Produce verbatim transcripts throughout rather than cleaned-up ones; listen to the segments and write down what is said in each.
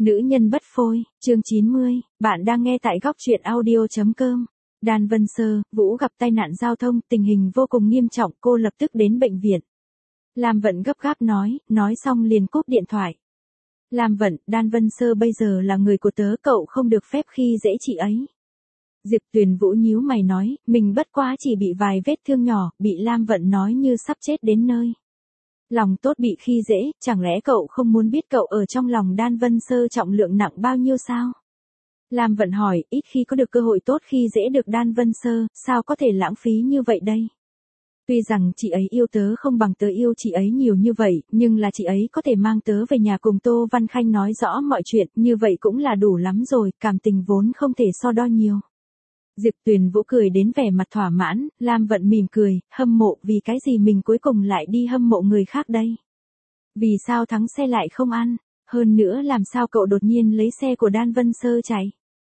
Nữ nhân bất phôi, chương chín mươi, bạn đang nghe tại góc truyện audio chấm com. Đan Vân Sơ, Vũ gặp tai nạn giao thông, tình hình vô cùng nghiêm trọng, cô lập tức đến bệnh viện. Lam Vận gấp gáp nói, nói xong liền cúp điện thoại. Lam Vận, Đan Vân Sơ bây giờ là người của tớ, cậu không được phép khi dễ chị ấy. Diệp Tuyền Vũ nhíu mày nói, mình bất quá chỉ bị vài vết thương nhỏ, bị Lam Vận nói như sắp chết đến nơi. Lòng tốt bị khi dễ, chẳng lẽ cậu không muốn biết cậu ở trong lòng Đan Vân Sơ trọng lượng nặng bao nhiêu sao? Lam Vận hỏi, ít khi có được cơ hội tốt khi dễ được Đan Vân Sơ, sao có thể lãng phí như vậy đây? Tuy rằng chị ấy yêu tớ không bằng tớ yêu chị ấy nhiều như vậy, nhưng là chị ấy có thể mang tớ về nhà cùng Tô Văn Khanh nói rõ mọi chuyện, như vậy cũng là đủ lắm rồi, cảm tình vốn không thể so đo nhiều. Diệp Tuyền Vũ cười đến vẻ mặt thỏa mãn, Lam Vận mỉm cười, hâm mộ, vì cái gì mình cuối cùng lại đi hâm mộ người khác đây? Vì sao thắng xe lại không ăn? Hơn nữa làm sao cậu đột nhiên lấy xe của Đan Vân Sơ chạy?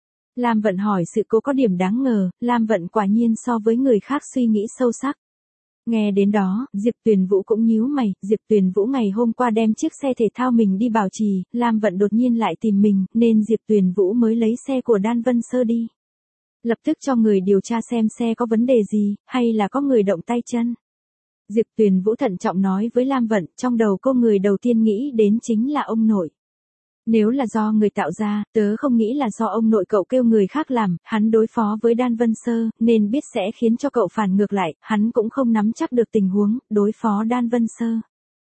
Lam Vận hỏi sự cố có điểm đáng ngờ, Lam Vận quả nhiên so với người khác suy nghĩ sâu sắc. Nghe đến đó, Diệp Tuyền Vũ cũng nhíu mày, Diệp Tuyền Vũ ngày hôm qua đem chiếc xe thể thao mình đi bảo trì, Lam Vận đột nhiên lại tìm mình, nên Diệp Tuyền Vũ mới lấy xe của Đan Vân Sơ đi. Lập tức cho người điều tra xem xe có vấn đề gì, hay là có người động tay chân. Diệp Tuyền Vũ thận trọng nói với Lam Vận, trong đầu cô người đầu tiên nghĩ đến chính là ông nội. Nếu là do người tạo ra, tớ không nghĩ là do ông nội cậu kêu người khác làm, hắn đối phó với Đan Vân Sơ, nên biết sẽ khiến cho cậu phản ngược lại, hắn cũng không nắm chắc được tình huống, đối phó Đan Vân Sơ.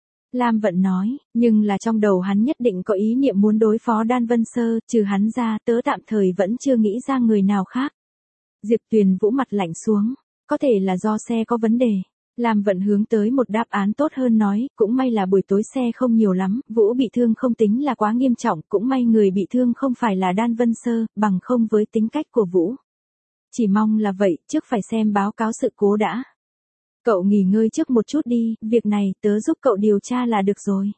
Lam Vận nói, nhưng là trong đầu hắn nhất định có ý niệm muốn đối phó Đan Vân Sơ, trừ hắn ra, tớ tạm thời vẫn chưa nghĩ ra người nào khác. Diệp Tuyền Vũ mặt lạnh xuống, có thể là do xe có vấn đề. Lam Vận hướng tới một đáp án tốt hơn nói, cũng may là buổi tối xe không nhiều lắm, Vũ bị thương không tính là quá nghiêm trọng, cũng may người bị thương không phải là Đan Vân Sơ, bằng không với tính cách của Vũ. Chỉ mong là vậy, trước phải xem báo cáo sự cố đã. Cậu nghỉ ngơi trước một chút đi, việc này tớ giúp cậu điều tra là được rồi.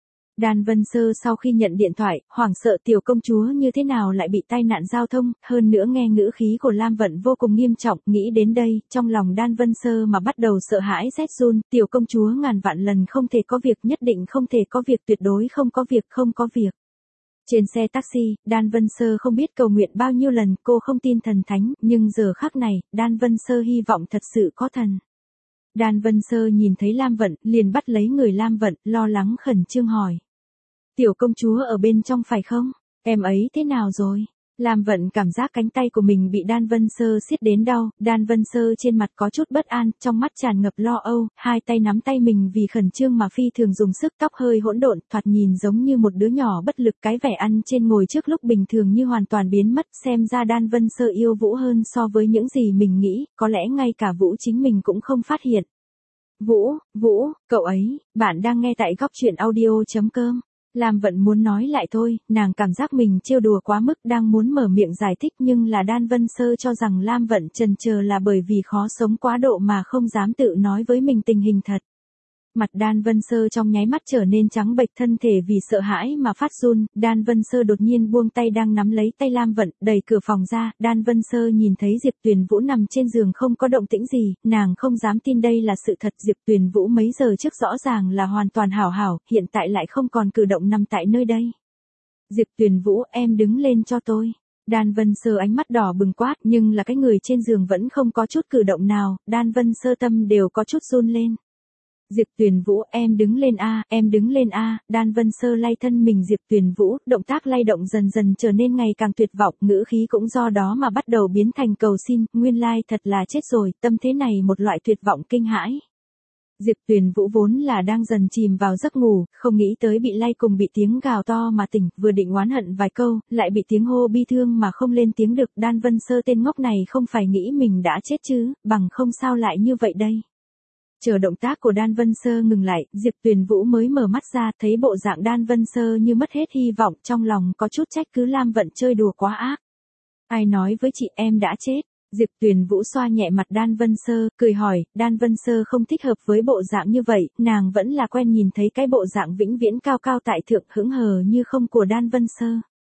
Đan Vân Sơ sau khi nhận điện thoại, hoảng sợ tiểu công chúa như thế nào lại bị tai nạn giao thông, hơn nữa nghe ngữ khí của Lam Vận vô cùng nghiêm trọng, nghĩ đến đây, trong lòng Đan Vân Sơ mà bắt đầu sợ hãi rét run, tiểu công chúa ngàn vạn lần không thể có việc, nhất định không thể có việc, tuyệt đối không có việc, không có việc. Trên xe taxi, Đan Vân Sơ không biết cầu nguyện bao nhiêu lần, cô không tin thần thánh, nhưng giờ khắc này, Đan Vân Sơ hy vọng thật sự có thần. Đan Vân Sơ nhìn thấy Lam Vận, liền bắt lấy người Lam Vận, lo lắng khẩn trương hỏi. Tiểu công chúa ở bên trong phải không? Em ấy thế nào rồi? Lam Vận cảm giác cánh tay của mình bị Đan Vân Sơ siết đến đau, Đan Vân Sơ trên mặt có chút bất an, trong mắt tràn ngập lo âu, hai tay nắm tay mình vì khẩn trương mà phi thường dùng sức, tóc hơi hỗn độn, thoạt nhìn giống như một đứa nhỏ bất lực, cái vẻ ăn trên ngồi trước lúc bình thường như hoàn toàn biến mất, xem ra Đan Vân Sơ yêu Vũ hơn so với những gì mình nghĩ, có lẽ ngay cả Vũ chính mình cũng không phát hiện. Vũ, Vũ, cậu ấy, bạn đang nghe tại góc truyện audio chấm com. Lam Vận muốn nói lại thôi, nàng cảm giác mình trêu đùa quá mức, đang muốn mở miệng giải thích nhưng là Đan Vân Sơ cho rằng Lam Vận chần chờ là bởi vì khó sống quá độ mà không dám tự nói với mình tình hình thật. Mặt Đan Vân Sơ trong nháy mắt trở nên trắng bệch, thân thể vì sợ hãi mà phát run, Đan Vân Sơ đột nhiên buông tay đang nắm lấy tay Lam Vận, đẩy cửa phòng ra, Đan Vân Sơ nhìn thấy Diệp Tuyền Vũ nằm trên giường không có động tĩnh gì, nàng không dám tin đây là sự thật, Diệp Tuyền Vũ mấy giờ trước rõ ràng là hoàn toàn hảo hảo, hiện tại lại không còn cử động nằm tại nơi đây. Diệp Tuyền Vũ, em đứng lên cho tôi. Đan Vân Sơ ánh mắt đỏ bừng quát, nhưng là cái người trên giường vẫn không có chút cử động nào, Đan Vân Sơ tâm đều có chút run lên. Diệp Tuyền Vũ, em đứng lên a, em đứng lên a, Đan Vân Sơ lay thân mình Diệp Tuyền Vũ, động tác lay động dần dần trở nên ngày càng tuyệt vọng, ngữ khí cũng do đó mà bắt đầu biến thành cầu xin, nguyên lai thật là chết rồi, tâm thế này một loại tuyệt vọng kinh hãi. Diệp Tuyền Vũ vốn là đang dần chìm vào giấc ngủ, không nghĩ tới bị lay cùng bị tiếng gào to mà tỉnh, vừa định oán hận vài câu, lại bị tiếng hô bi thương mà không lên tiếng được, Đan Vân Sơ tên ngốc này không phải nghĩ mình đã chết chứ, bằng không sao lại như vậy đây. Chờ động tác của Đan Vân Sơ ngừng lại, Diệp Tuyền Vũ mới mở mắt ra, thấy bộ dạng Đan Vân Sơ như mất hết hy vọng, trong lòng có chút trách cứ Lam Vận chơi đùa quá ác. Ai nói với chị em đã chết? Diệp Tuyền Vũ xoa nhẹ mặt Đan Vân Sơ, cười hỏi, Đan Vân Sơ không thích hợp với bộ dạng như vậy, nàng vẫn là quen nhìn thấy cái bộ dạng vĩnh viễn cao cao tại thượng hững hờ như không của Đan Vân Sơ.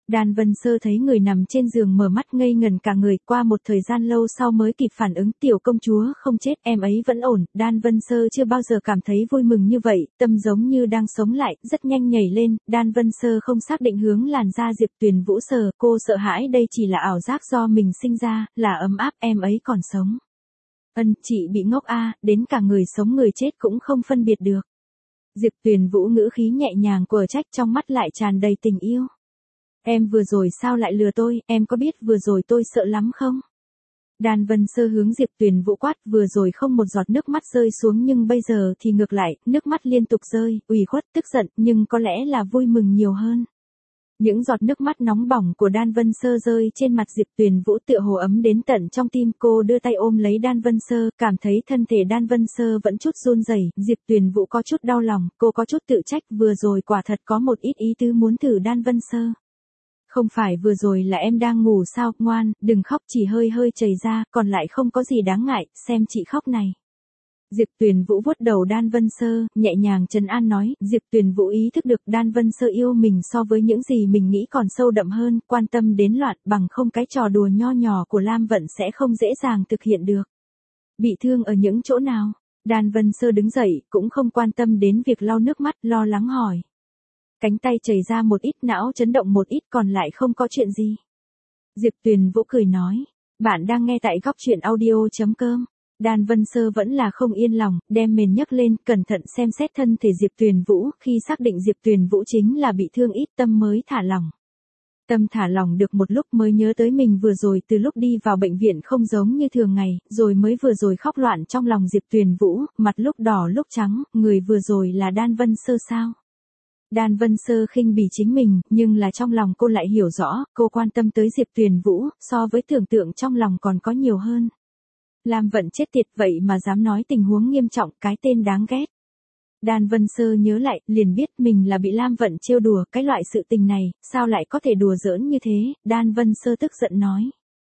Đan Vân Sơ thấy người nằm trên giường mở mắt ngây ngần cả người, qua một thời gian lâu sau mới kịp phản ứng, tiểu công chúa không chết, em ấy vẫn ổn. Đan Vân Sơ chưa bao giờ cảm thấy vui mừng như vậy, tâm giống như đang sống lại, rất nhanh nhảy lên. Đan Vân Sơ không xác định hướng làn da Diệp Tuyền Vũ sờ, cô sợ hãi đây chỉ là ảo giác do mình sinh ra, là ấm áp, em ấy còn sống. Ân, chị bị ngốc a, à, đến cả người sống người chết cũng không phân biệt được. Diệp Tuyền Vũ ngữ khí nhẹ nhàng của trách, trong mắt lại tràn đầy tình yêu. Em vừa rồi sao lại lừa tôi, em có biết vừa rồi tôi sợ lắm không? Đan Vân Sơ hướng Diệp Tuyền Vũ quát, vừa rồi không một giọt nước mắt rơi xuống nhưng bây giờ thì ngược lại, nước mắt liên tục rơi, ủy khuất, tức giận, nhưng có lẽ là vui mừng nhiều hơn. Những giọt nước mắt nóng bỏng của Đan Vân Sơ rơi trên mặt Diệp Tuyền Vũ tựa hồ ấm đến tận trong tim, cô đưa tay ôm lấy Đan Vân Sơ, cảm thấy thân thể Đan Vân Sơ vẫn chút run rẩy. Diệp Tuyền Vũ có chút đau lòng, cô có chút tự trách, vừa rồi quả thật có một ít ý tứ muốn thử Đan Vân Sơ. Không phải vừa rồi là em đang ngủ sao, ngoan, đừng khóc, chỉ hơi hơi chảy ra, còn lại không có gì đáng ngại, xem chị khóc này. Diệp Tuyền Vũ vuốt đầu Đan Vân Sơ, nhẹ nhàng trấn an nói. Diệp Tuyền Vũ ý thức được Đan Vân Sơ yêu mình so với những gì mình nghĩ còn sâu đậm hơn, quan tâm đến loạn, bằng không cái trò đùa nho nhỏ của Lam Vận sẽ không dễ dàng thực hiện được. Bị thương ở những chỗ nào? Đan Vân Sơ đứng dậy, cũng không quan tâm đến việc lau nước mắt, lo lắng hỏi. Cánh tay chảy ra một ít, não chấn động một ít, còn lại không có chuyện gì. Diệp Tuyền Vũ cười nói. Bạn đang nghe tại góc truyện audio.com. Đan Vân Sơ vẫn là không yên lòng, đem mền nhấc lên, cẩn thận xem xét thân thể Diệp Tuyền Vũ, khi xác định Diệp Tuyền Vũ chính là bị thương ít, tâm mới thả lỏng. Tâm thả lỏng được một lúc mới nhớ tới mình vừa rồi từ lúc đi vào bệnh viện không giống như thường ngày, rồi mới vừa rồi khóc loạn trong lòng Diệp Tuyền Vũ, mặt lúc đỏ lúc trắng, người vừa rồi là Đan Vân Sơ sao? Đan Vân Sơ khinh bỉ chính mình, nhưng là trong lòng cô lại hiểu rõ, cô quan tâm tới Diệp Tuyền Vũ, so với tưởng tượng trong lòng còn có nhiều hơn. Lam Vận chết tiệt vậy mà dám nói tình huống nghiêm trọng, cái tên đáng ghét. Đan Vân Sơ nhớ lại, liền biết mình là bị Lam Vận trêu đùa, cái loại sự tình này, sao lại có thể đùa giỡn như thế, Đan Vân Sơ tức giận nói.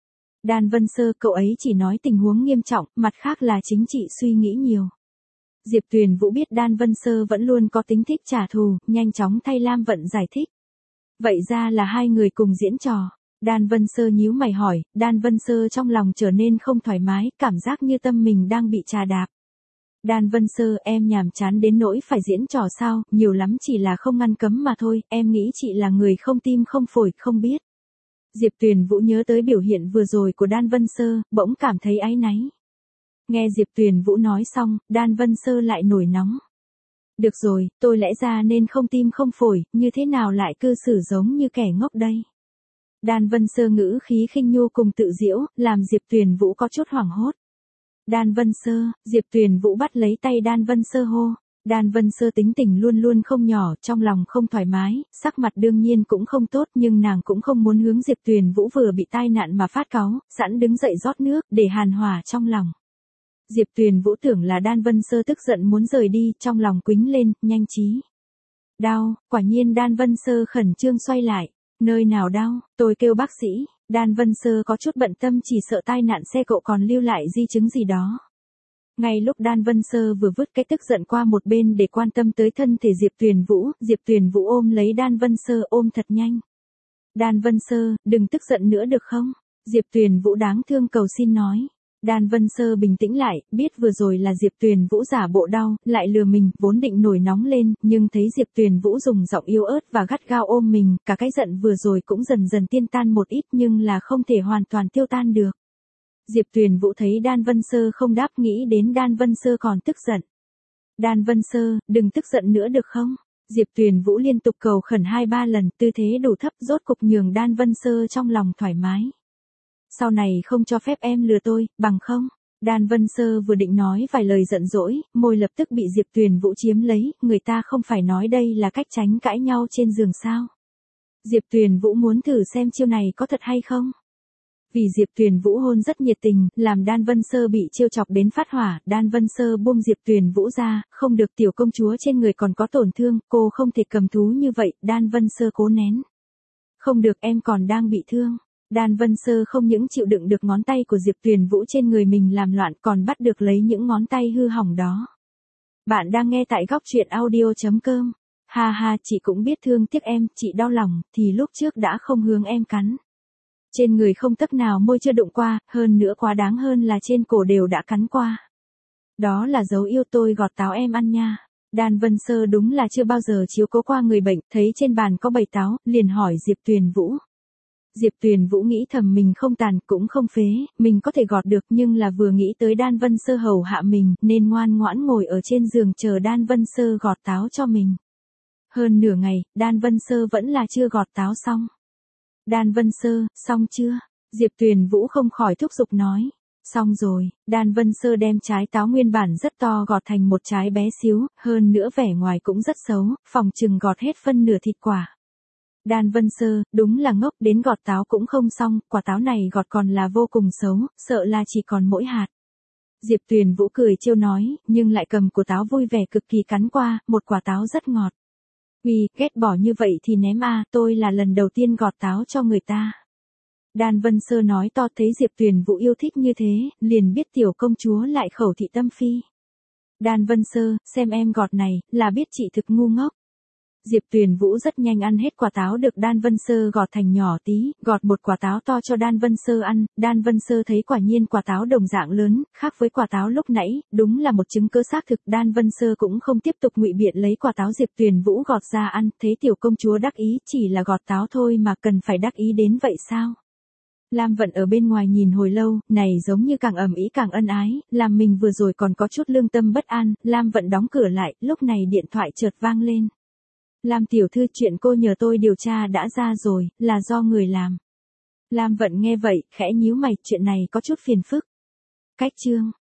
Đan Vân Sơ, cậu ấy chỉ nói tình huống nghiêm trọng, mặt khác là chính trị suy nghĩ nhiều. Diệp Tuyền Vũ biết Đan Vân Sơ vẫn luôn có tính thích trả thù, nhanh chóng thay Lam Vận giải thích. Vậy ra là hai người cùng diễn trò. Đan Vân Sơ nhíu mày hỏi, Đan Vân Sơ trong lòng trở nên không thoải mái, cảm giác như tâm mình đang bị trà đạp. Đan Vân Sơ, em nhàm chán đến nỗi phải diễn trò sao, nhiều lắm chỉ là không ngăn cấm mà thôi, em nghĩ chị là người không tim không phổi, không biết. Diệp Tuyền Vũ nhớ tới biểu hiện vừa rồi của Đan Vân Sơ, bỗng cảm thấy áy náy. Nghe Diệp Tuyền Vũ nói xong, Đan Vân Sơ lại nổi nóng. Được rồi, tôi lẽ ra nên không tim không phổi, như thế nào lại cư xử giống như kẻ ngốc đây? Đan Vân Sơ ngữ khí khinh nhu cùng tự giễu, làm Diệp Tuyền Vũ có chút hoảng hốt. Đan Vân Sơ, Diệp Tuyền Vũ bắt lấy tay Đan Vân Sơ hô. Đan Vân Sơ tính tình luôn luôn không nhỏ, trong lòng không thoải mái, sắc mặt đương nhiên cũng không tốt, nhưng nàng cũng không muốn hướng Diệp Tuyền Vũ vừa bị tai nạn mà phát cáu, sẵn đứng dậy rót nước, để hàn hòa trong lòng. Diệp Tuyền Vũ tưởng là Đan Vân Sơ tức giận muốn rời đi, trong lòng quĩnh lên, nhanh trí. Đau, quả nhiên Đan Vân Sơ khẩn trương xoay lại. Nơi nào đau, tôi kêu bác sĩ. Đan Vân Sơ có chút bận tâm, chỉ sợ tai nạn xe cộ còn lưu lại di chứng gì đó. Ngay lúc Đan Vân Sơ vừa vứt cái tức giận qua một bên để quan tâm tới thân thể Diệp Tuyền Vũ, Diệp Tuyền Vũ ôm lấy Đan Vân Sơ, ôm thật nhanh. Đan Vân Sơ, đừng tức giận nữa được không? Diệp Tuyền Vũ đáng thương cầu xin nói. Đan Vân Sơ bình tĩnh lại, biết vừa rồi là Diệp Tuyền Vũ giả bộ đau, lại lừa mình, vốn định nổi nóng lên, nhưng thấy Diệp Tuyền Vũ dùng giọng yếu ớt và gắt gao ôm mình, cả cái giận vừa rồi cũng dần dần tiên tan một ít, nhưng là không thể hoàn toàn tiêu tan được. Diệp Tuyền Vũ thấy Đan Vân Sơ không đáp, nghĩ đến Đan Vân Sơ còn tức giận. Đan Vân Sơ, đừng tức giận nữa được không? Diệp Tuyền Vũ liên tục cầu khẩn hai ba lần, tư thế đủ thấp, rốt cục nhường Đan Vân Sơ trong lòng thoải mái. Sau này không cho phép em lừa tôi, bằng không? Đan Vân Sơ vừa định nói vài lời giận dỗi, môi lập tức bị Diệp Tuyền Vũ chiếm lấy, người ta không phải nói đây là cách tránh cãi nhau trên giường sao? Diệp Tuyền Vũ muốn thử xem chiêu này có thật hay không? Vì Diệp Tuyền Vũ hôn rất nhiệt tình, làm Đan Vân Sơ bị trêu chọc đến phát hỏa, Đan Vân Sơ buông Diệp Tuyền Vũ ra, không được, tiểu công chúa trên người còn có tổn thương, cô không thể cầm thú như vậy, Đan Vân Sơ cố nén. Không được, em còn đang bị thương. Đan Vân Sơ không những chịu đựng được ngón tay của Diệp Tuyền Vũ trên người mình làm loạn, còn bắt được lấy những ngón tay hư hỏng đó. Bạn đang nghe tại góc truyện audio chấm com. Ha ha, chị cũng biết thương tiếc em, chị đau lòng, thì lúc trước đã không hướng em cắn. Trên người không tấc nào môi chưa đụng qua, hơn nữa quá đáng hơn là trên cổ đều đã cắn qua. Đó là dấu yêu, tôi gọt táo em ăn nha. Đan Vân Sơ đúng là chưa bao giờ chiếu cố qua người bệnh, thấy trên bàn có bầy táo, liền hỏi Diệp Tuyền Vũ. Diệp Tuyền Vũ nghĩ thầm mình không tàn cũng không phế, mình có thể gọt được, nhưng là vừa nghĩ tới Đan Vân Sơ hầu hạ mình, nên ngoan ngoãn ngồi ở trên giường chờ Đan Vân Sơ gọt táo cho mình. Hơn nửa ngày, Đan Vân Sơ vẫn là chưa gọt táo xong. Đan Vân Sơ, xong chưa? Diệp Tuyền Vũ không khỏi thúc giục nói. Xong rồi, Đan Vân Sơ đem trái táo nguyên bản rất to gọt thành một trái bé xíu, hơn nữa vẻ ngoài cũng rất xấu, phòng chừng gọt hết phân nửa thịt quả. Đan Vân Sơ, đúng là ngốc, đến gọt táo cũng không xong, quả táo này gọt còn là vô cùng xấu, sợ là chỉ còn mỗi hạt. Diệp Tuyền Vũ cười trêu nói, nhưng lại cầm của táo vui vẻ cực kỳ cắn qua, một quả táo rất ngọt. Uy, ghét bỏ như vậy thì ném a, tôi là lần đầu tiên gọt táo cho người ta. Đan Vân Sơ nói to, thấy Diệp Tuyền Vũ yêu thích như thế, liền biết tiểu công chúa lại khẩu thị tâm phi. Đan Vân Sơ, xem em gọt này, là biết chị thực ngu ngốc. Diệp Tuyền Vũ rất nhanh ăn hết quả táo được Đan Vân Sơ gọt thành nhỏ tí, gọt một quả táo to cho Đan Vân Sơ ăn, Đan Vân Sơ thấy quả nhiên quả táo đồng dạng lớn, khác với quả táo lúc nãy, đúng là một chứng cứ xác thực, Đan Vân Sơ cũng không tiếp tục ngụy biện lấy quả táo Diệp Tuyền Vũ gọt ra ăn, thấy tiểu công chúa đắc ý, chỉ là gọt táo thôi mà cần phải đắc ý đến vậy sao? Lam Vận ở bên ngoài nhìn hồi lâu, này giống như càng ầm ĩ càng ân ái, làm mình vừa rồi còn có chút lương tâm bất an, Lam Vận đóng cửa lại, lúc này điện thoại chợt vang lên. Lam tiểu thư, chuyện cô nhờ tôi điều tra đã ra rồi, là do người làm. Lam Vận nghe vậy, khẽ nhíu mày, chuyện này có chút phiền phức. Cách chương